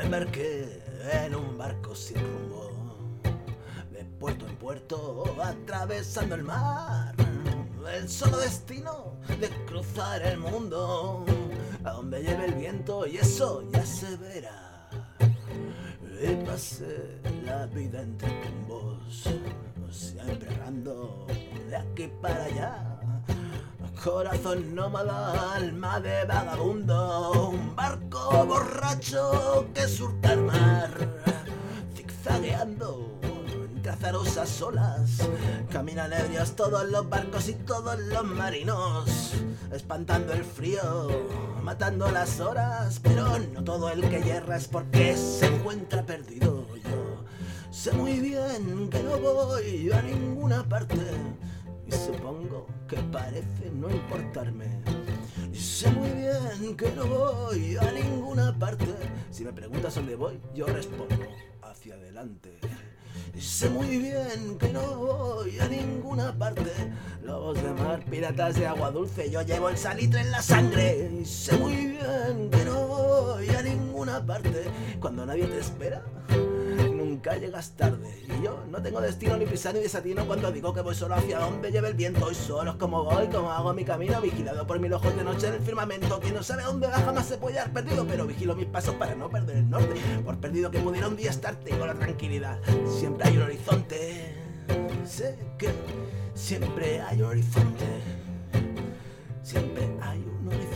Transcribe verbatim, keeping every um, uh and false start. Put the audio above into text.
embarqué en un barco sin rumbo, de puerto en puerto, atravesando el mar. El solo destino de cruzar el mundo, a donde lleve el viento, y eso ya se verá. Y pasé la vida entre tumbos, siempre errando de aquí para allá. Corazón nómada, alma de vagabundo, un barco borracho que surca el mar, zigzagueando entre azarosas olas. Caminan ebrios todos los barcos y todos los marinos, espantando el frío, matando las horas. Pero no todo el que yerra es porque se encuentra perdido. Yo sé muy bien que no voy a ninguna parte, y supongo que parece no importarme. Y sé muy bien que no voy a ninguna parte. Si me preguntas dónde voy, yo respondo hacia adelante. Y sé muy bien que no voy a ninguna parte. Lobos de mar, piratas de agua dulce, yo llevo el salitre en la sangre. Y sé muy bien que no voy a ninguna parte. Cuando nadie te espera, nunca llegas tarde. Y yo no tengo destino, ni prisa, ni desatino cuando digo que voy solo hacia donde lleve el viento. Y solo es como voy, como hago mi camino, vigilado por mil ojos de noche en el firmamento. Quien no sabe dónde va jamás se puede dar perdido, pero vigilo mis pasos para no perder el norte. Por perdido que pudiera un día estar, tengo la tranquilidad. Siempre hay un horizonte, sé que siempre hay un horizonte. Siempre hay un horizonte.